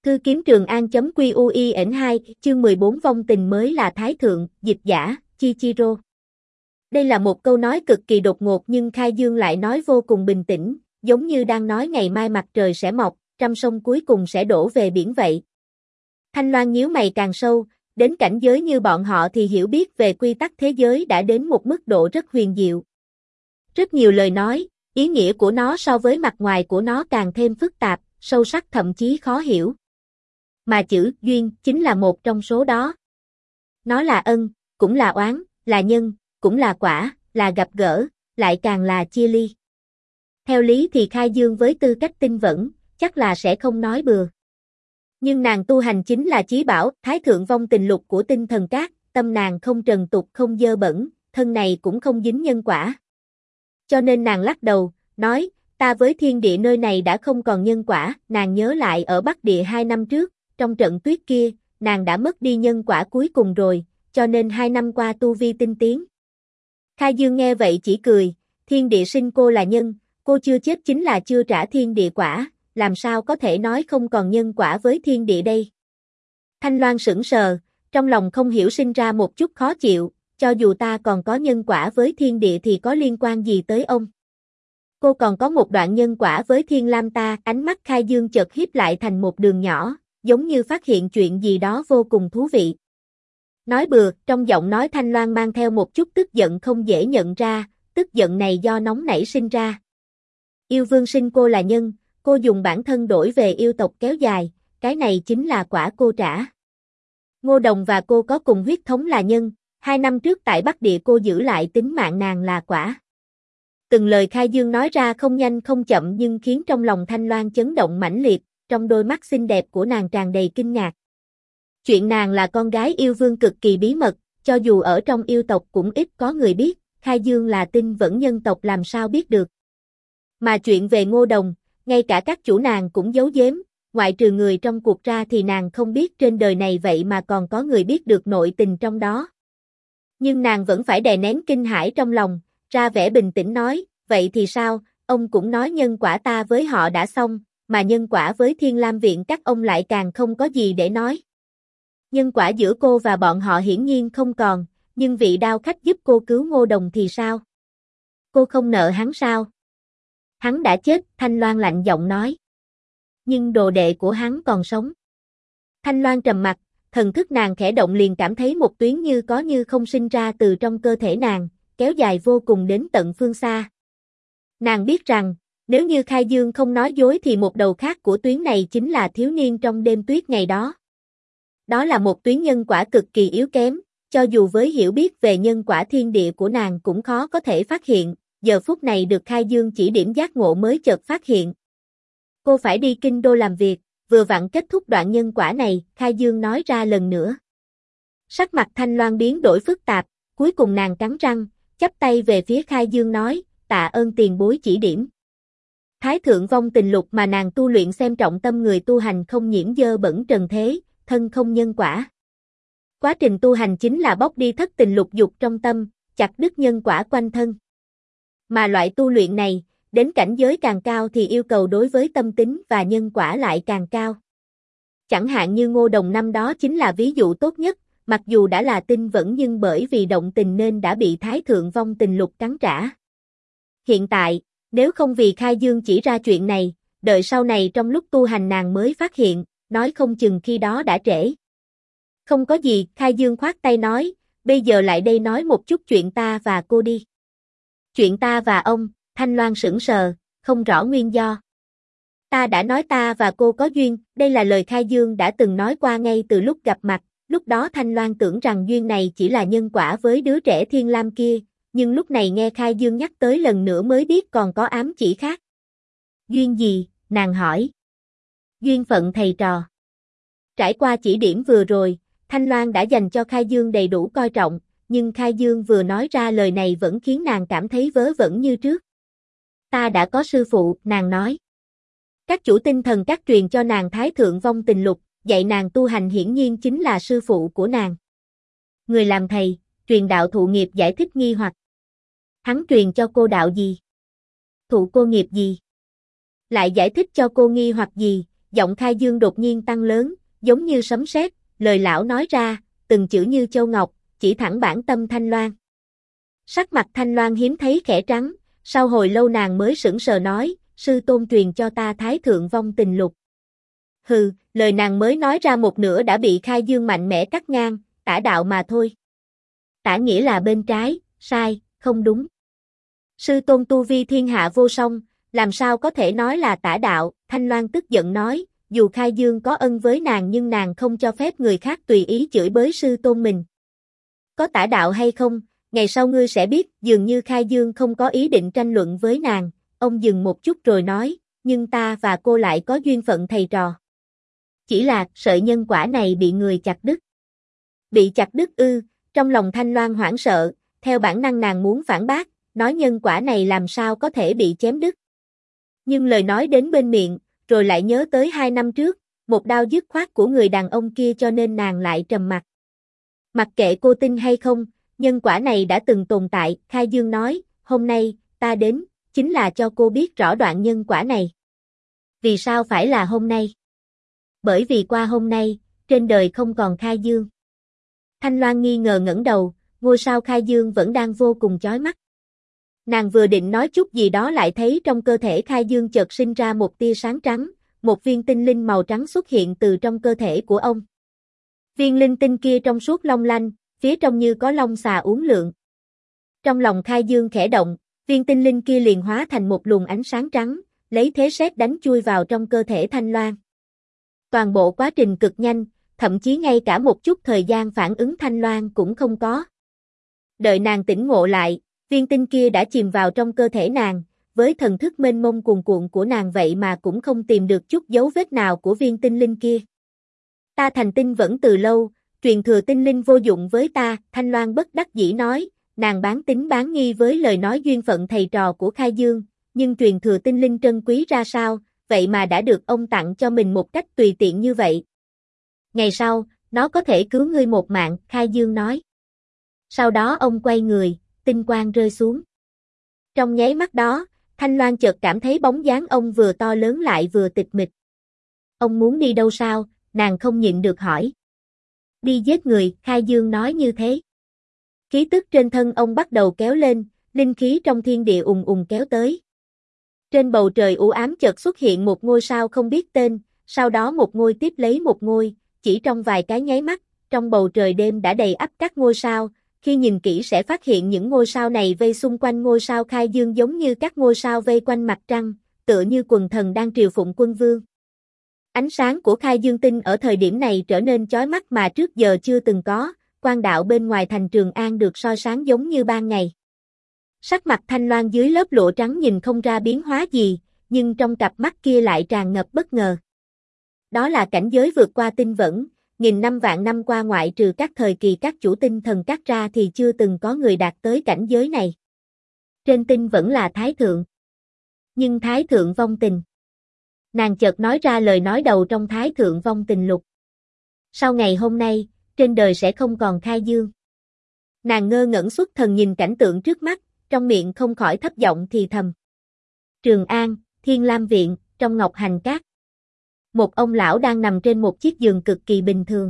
Thư kiếm Trường An.QUIN2, chương 14 vong tình mới là Thái Thượng, dịch giả, Chichiro. Đây là một câu nói cực kỳ đột ngột nhưng Khai Dương lại nói vô cùng bình tĩnh, giống như đang nói ngày mai mặt trời sẽ mọc, trăm sông cuối cùng sẽ đổ về biển vậy. Thanh Loan nhíu mày càng sâu, đến cảnh giới như bọn họ thì hiểu biết về quy tắc thế giới đã đến một mức độ rất huyền diệu. Rất nhiều lời nói, ý nghĩa của nó so với mặt ngoài của nó càng thêm phức tạp, sâu sắc thậm chí khó hiểu. Mà chữ duyên chính là một trong số đó. Nó là ân, cũng là oán, là nhân, cũng là quả, là gặp gỡ, lại càng là chia ly. Theo lý thì Khai Dương với tư cách tinh vẫn, chắc là sẽ không nói bừa. Nhưng nàng tu hành chính là chí bảo, Thái Thượng vong tình lục của tinh thần cát, tâm nàng không trần tục không dơ bẩn, thân này cũng không dính nhân quả. Cho nên nàng lắc đầu, nói, ta với thiên địa nơi này đã không còn nhân quả, nàng nhớ lại ở Bắc Địa 2 năm trước, trong trận tuyết kia, nàng đã mất đi nhân quả cuối cùng rồi, cho nên 2 năm qua tu vi tinh tiến. Khai Dương nghe vậy chỉ cười, thiên địa sinh cô là nhân, cô chưa chết chính là chưa trả thiên địa quả, làm sao có thể nói không còn nhân quả với thiên địa đây. Thanh Loan sững sờ, trong lòng không hiểu sinh ra một chút khó chịu, cho dù ta còn có nhân quả với thiên địa thì có liên quan gì tới ông. Cô còn có một đoạn nhân quả với Thiên Lam ta, ánh mắt Khai Dương chợt híp lại thành một đường nhỏ, giống như phát hiện chuyện gì đó vô cùng thú vị. Nói bừa, trong giọng nói Thanh Loan mang theo một chút tức giận không dễ nhận ra, tức giận này do nóng nảy sinh ra. Yêu vương sinh cô là nhân, cô dùng bản thân đổi về yêu tộc kéo dài, cái này chính là quả cô trả. Ngô Đồng và cô có cùng huyết thống là nhân, 2 năm trước tại Bắc Địa cô giữ lại tính mạng nàng là quả. Từng lời Khai Dương nói ra không nhanh không chậm nhưng khiến trong lòng Thanh Loan chấn động mãnh liệt, trong đôi mắt xinh đẹp của nàng tràn đầy kinh ngạc. Chuyện nàng là con gái yêu vương cực kỳ bí mật, cho dù ở trong yêu tộc cũng ít có người biết, Khai Dương là tinh vẫn nhân tộc làm sao biết được. Mà chuyện về Ngô Đồng, ngay cả các chủ nàng cũng giấu giếm, ngoại trừ người trong cuộc ra thì nàng không biết trên đời này vậy mà còn có người biết được nội tình trong đó. Nhưng nàng vẫn phải đè nén kinh hãi trong lòng, ra vẻ bình tĩnh nói, vậy thì sao, ông cũng nói nhân quả ta với họ đã xong, mà nhân quả với Thiên Lam Viện các ông lại càng không có gì để nói. Nhân quả giữa cô và bọn họ hiển nhiên không còn, nhưng vị đao khách giúp cô cứu Ngô Đồng thì sao? Cô không nợ hắn sao? Hắn đã chết, Thanh Loan lạnh giọng nói. Nhưng đồ đệ của hắn còn sống. Thanh Loan trầm mặt, thần thức nàng khẽ động liền cảm thấy một tuyến như có như không sinh ra từ trong cơ thể nàng, kéo dài vô cùng đến tận phương xa. Nàng biết rằng, nếu như Khai Dương không nói dối thì một đầu khác của tuyến này chính là thiếu niên trong đêm tuyết ngày đó. Đó là một tuyến nhân quả cực kỳ yếu kém, cho dù với hiểu biết về nhân quả thiên địa của nàng cũng khó có thể phát hiện, giờ phút này được Khai Dương chỉ điểm giác ngộ mới chợt phát hiện. Cô phải đi kinh đô làm việc, vừa vặn kết thúc đoạn nhân quả này, Khai Dương nói ra lần nữa. Sắc mặt Thanh Loan biến đổi phức tạp, cuối cùng nàng cắn răng, chắp tay về phía Khai Dương nói, tạ ơn tiền bối chỉ điểm. Thái Thượng vong tình lục mà nàng tu luyện xem trọng tâm người tu hành không nhiễm dơ bẩn trần thế, thân không nhân quả. Quá trình tu hành chính là bóc đi thất tình lục dục trong tâm, chặt đứt nhân quả quanh thân. Mà loại tu luyện này, đến cảnh giới càng cao thì yêu cầu đối với tâm tính và nhân quả lại càng cao. Chẳng hạn như Ngô Đồng năm đó chính là ví dụ tốt nhất, mặc dù đã là tinh vẫn nhưng bởi vì động tình nên đã bị Thái Thượng vong tình lục cắn trả. Hiện tại, nếu không vì Khai Dương chỉ ra chuyện này, đợi sau này trong lúc tu hành nàng mới phát hiện, nói không chừng khi đó đã trễ. Không có gì, Khai Dương khoát tay nói, bây giờ lại đây nói một chút chuyện ta và cô đi. Chuyện ta và ông, Thanh Loan sững sờ, không rõ nguyên do. Ta đã nói ta và cô có duyên, đây là lời Khai Dương đã từng nói qua ngay từ lúc gặp mặt, lúc đó Thanh Loan tưởng rằng duyên này chỉ là nhân quả với đứa trẻ Thiên Lam kia, nhưng lúc này nghe Khai Dương nhắc tới lần nữa mới biết còn có ám chỉ khác. Duyên gì, nàng hỏi. Duyên phận thầy trò. Trải qua chỉ điểm vừa rồi, Thanh Loan đã dành cho Khai Dương đầy đủ coi trọng, nhưng Khai Dương vừa nói ra lời này vẫn khiến nàng cảm thấy vớ vẩn như trước. Ta đã có sư phụ, nàng nói. Các chủ tinh thần các truyền cho nàng Thái Thượng vong tình lục, dạy nàng tu hành hiển nhiên chính là sư phụ của nàng. Người làm thầy, truyền đạo thụ nghiệp giải thích nghi hoặc. Hắn truyền cho cô đạo gì? Thụ cô nghiệp gì? Lại giải thích cho cô nghi hoặc gì? giọng Khai Dương đột nhiên tăng lớn, giống như sấm sét, lời lão nói ra, từng chữ như châu ngọc, chỉ thẳng bản tâm Thanh Loan. Sắc mặt Thanh Loan hiếm thấy khẽ trắng, sau hồi lâu nàng mới sững sờ nói, sư tôn truyền cho ta Thái Thượng Vong Tình Lục. Hừ, lời nàng mới nói ra một nửa đã bị Khai Dương mạnh mẽ cắt ngang, tả đạo mà thôi. Tả nghĩa là bên trái, sai, không đúng. Sư tôn tu vi thiên hạ vô song, làm sao có thể nói là tả đạo, Thanh Loan tức giận nói, dù Khai Dương có ân với nàng nhưng nàng không cho phép người khác tùy ý chửi bới sư tôn mình. Có tả đạo hay không, ngày sau ngươi sẽ biết, dường như Khai Dương không có ý định tranh luận với nàng, ông dừng một chút rồi nói, nhưng ta và cô lại có duyên phận thầy trò. Chỉ là sợi nhân quả này bị người chặt đứt. Bị chặt đứt ư, trong lòng Thanh Loan hoảng sợ, theo bản năng nàng muốn phản bác, nói nhân quả này làm sao có thể bị chém đứt. Nhưng lời nói đến bên miệng, rồi lại nhớ tới 2 năm trước, một đao dứt khoát của người đàn ông kia cho nên nàng lại trầm mặc. Mặc kệ cô tin hay không, nhân quả này đã từng tồn tại, Khai Dương nói, hôm nay, ta đến, chính là cho cô biết rõ đoạn nhân quả này. Vì sao phải là hôm nay? Bởi vì qua hôm nay, trên đời không còn Khai Dương. Thanh Loan nghi ngờ ngẩng đầu, ngôi sao Khai Dương vẫn đang vô cùng chói mắt. Nàng vừa định nói chút gì đó lại thấy trong cơ thể Khai Dương chợt sinh ra một tia sáng trắng, một viên tinh linh màu trắng xuất hiện từ trong cơ thể của ông. Viên linh tinh kia trong suốt long lanh, phía trong như có long xà uốn lượn. Trong lòng Khai Dương khẽ động, viên tinh linh kia liền hóa thành một luồng ánh sáng trắng, lấy thế sét đánh chui vào trong cơ thể Thanh Loan. Toàn bộ quá trình cực nhanh, thậm chí ngay cả một chút thời gian phản ứng Thanh Loan cũng không có. Đợi nàng tỉnh ngộ lại, viên tinh kia đã chìm vào trong cơ thể nàng, với thần thức mênh mông cuồn cuộn của nàng vậy mà cũng không tìm được chút dấu vết nào của viên tinh linh kia. Ta thành tinh vẫn từ lâu, truyền thừa tinh linh vô dụng với ta, Thanh Loan bất đắc dĩ nói, nàng bán tín bán nghi với lời nói duyên phận thầy trò của Khai Dương, nhưng truyền thừa tinh linh trân quý ra sao, vậy mà đã được ông tặng cho mình một cách tùy tiện như vậy. Ngày sau, nó có thể cứu ngươi một mạng, Khai Dương nói. Sau đó ông quay người, tinh quang rơi xuống. Trong nháy mắt đó, Thanh Loan chợt cảm thấy bóng dáng ông vừa to lớn lại vừa tịch mịch. Ông muốn đi đâu sao, nàng không nhịn được hỏi. Đi giết người, Khai Dương nói như thế. Khí tức trên thân ông bắt đầu kéo lên, linh khí trong thiên địa ùng ùng kéo tới. Trên bầu trời u ám chợt xuất hiện một ngôi sao không biết tên, sau đó một ngôi tiếp lấy một ngôi, chỉ trong vài cái nháy mắt, trong bầu trời đêm đã đầy ắp các ngôi sao, khi nhìn kỹ sẽ phát hiện những ngôi sao này vây xung quanh ngôi sao Khai Dương giống như các ngôi sao vây quanh mặt trăng, tựa như quần thần đang triều phụng quân vương. Ánh sáng của Khai Dương tinh ở thời điểm này trở nên chói mắt mà trước giờ chưa từng có, quang đạo bên ngoài thành Trường An được soi sáng giống như ban ngày. Sắc mặt Thanh Loan dưới lớp lụa trắng nhìn không ra biến hóa gì, nhưng trong cặp mắt kia lại tràn ngập bất ngờ. Đó là cảnh giới vượt qua tinh vẫn, nghìn năm vạn năm qua ngoại trừ các thời kỳ các chủ tinh thần cắt ra thì chưa từng có người đạt tới cảnh giới này. Trên tinh vẫn là Thái Thượng. Nhưng Thái Thượng vong tình. Nàng chợt nói ra lời nói đầu trong Thái Thượng vong tình lục. Sau ngày hôm nay, trên đời sẽ không còn Khai Dương. Nàng ngơ ngẩn xuất thần nhìn cảnh tượng trước mắt, trong miệng không khỏi thấp giọng thì thầm. Trường An, Thiên Lam Viện, trong Ngọc Hành Các. Một ông lão đang nằm trên một chiếc giường cực kỳ bình thường.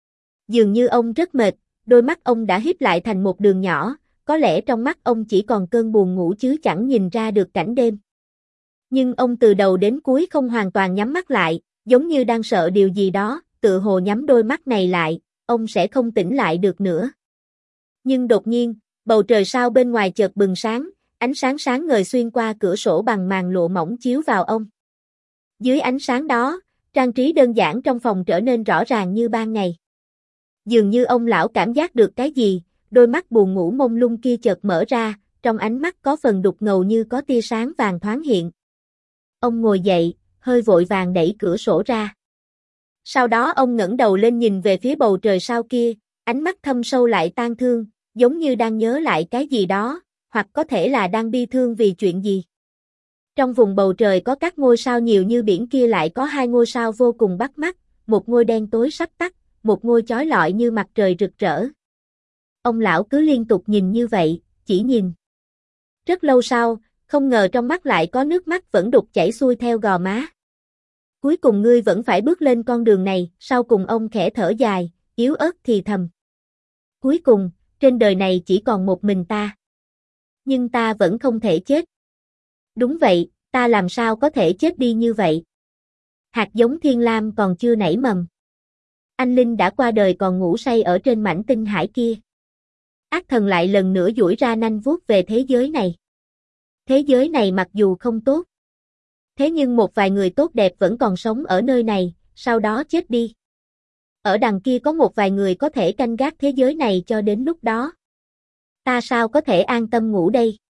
Dường như ông rất mệt, đôi mắt ông đã híp lại thành một đường nhỏ, có lẽ trong mắt ông chỉ còn cơn buồn ngủ chứ chẳng nhìn ra được cảnh đêm. Nhưng ông từ đầu đến cuối không hoàn toàn nhắm mắt lại, giống như đang sợ điều gì đó, tự hồ nhắm đôi mắt này lại, ông sẽ không tỉnh lại được nữa. Nhưng đột nhiên, bầu trời sao bên ngoài chợt bừng sáng, ánh sáng sáng ngời xuyên qua cửa sổ bằng màn lụa mỏng chiếu vào ông. Dưới ánh sáng đó, trang trí đơn giản trong phòng trở nên rõ ràng như ban ngày. Dường như ông lão cảm giác được cái gì, đôi mắt buồn ngủ mông lung kia chợt mở ra, trong ánh mắt có phần đục ngầu như có tia sáng vàng thoáng hiện. Ông ngồi dậy, hơi vội vàng đẩy cửa sổ ra. Sau đó ông ngẩng đầu lên nhìn về phía bầu trời sao kia, ánh mắt thâm sâu lại tang thương, giống như đang nhớ lại cái gì đó, hoặc có thể là đang bi thương vì chuyện gì. Trong vùng bầu trời có các ngôi sao nhiều như biển kia lại có 2 ngôi sao vô cùng bắt mắt, một ngôi đen tối sắp tắt, một ngôi chói lọi như mặt trời rực rỡ. Ông lão cứ liên tục nhìn như vậy, chỉ nhìn. Rất lâu sau, không ngờ trong mắt lại có nước mắt vẫn đục chảy xuôi theo gò má. Cuối cùng ngươi vẫn phải bước lên con đường này, sau cùng ông khẽ thở dài, yếu ớt thì thầm. Cuối cùng, trên đời này chỉ còn một mình ta. Nhưng ta vẫn không thể chết. Đúng vậy, ta làm sao có thể chết đi như vậy? Hạt giống thiên lam còn chưa nảy mầm. Anh Linh đã qua đời còn ngủ say ở trên mảnh tinh hải kia. Ác thần lại lần nữa duỗi ra nanh vuốt về thế giới này. Thế giới này mặc dù không tốt. Thế nhưng một vài người tốt đẹp vẫn còn sống ở nơi này, sau đó chết đi. Ở đằng kia có một vài người có thể canh gác thế giới này cho đến lúc đó. Ta sao có thể an tâm ngủ đây?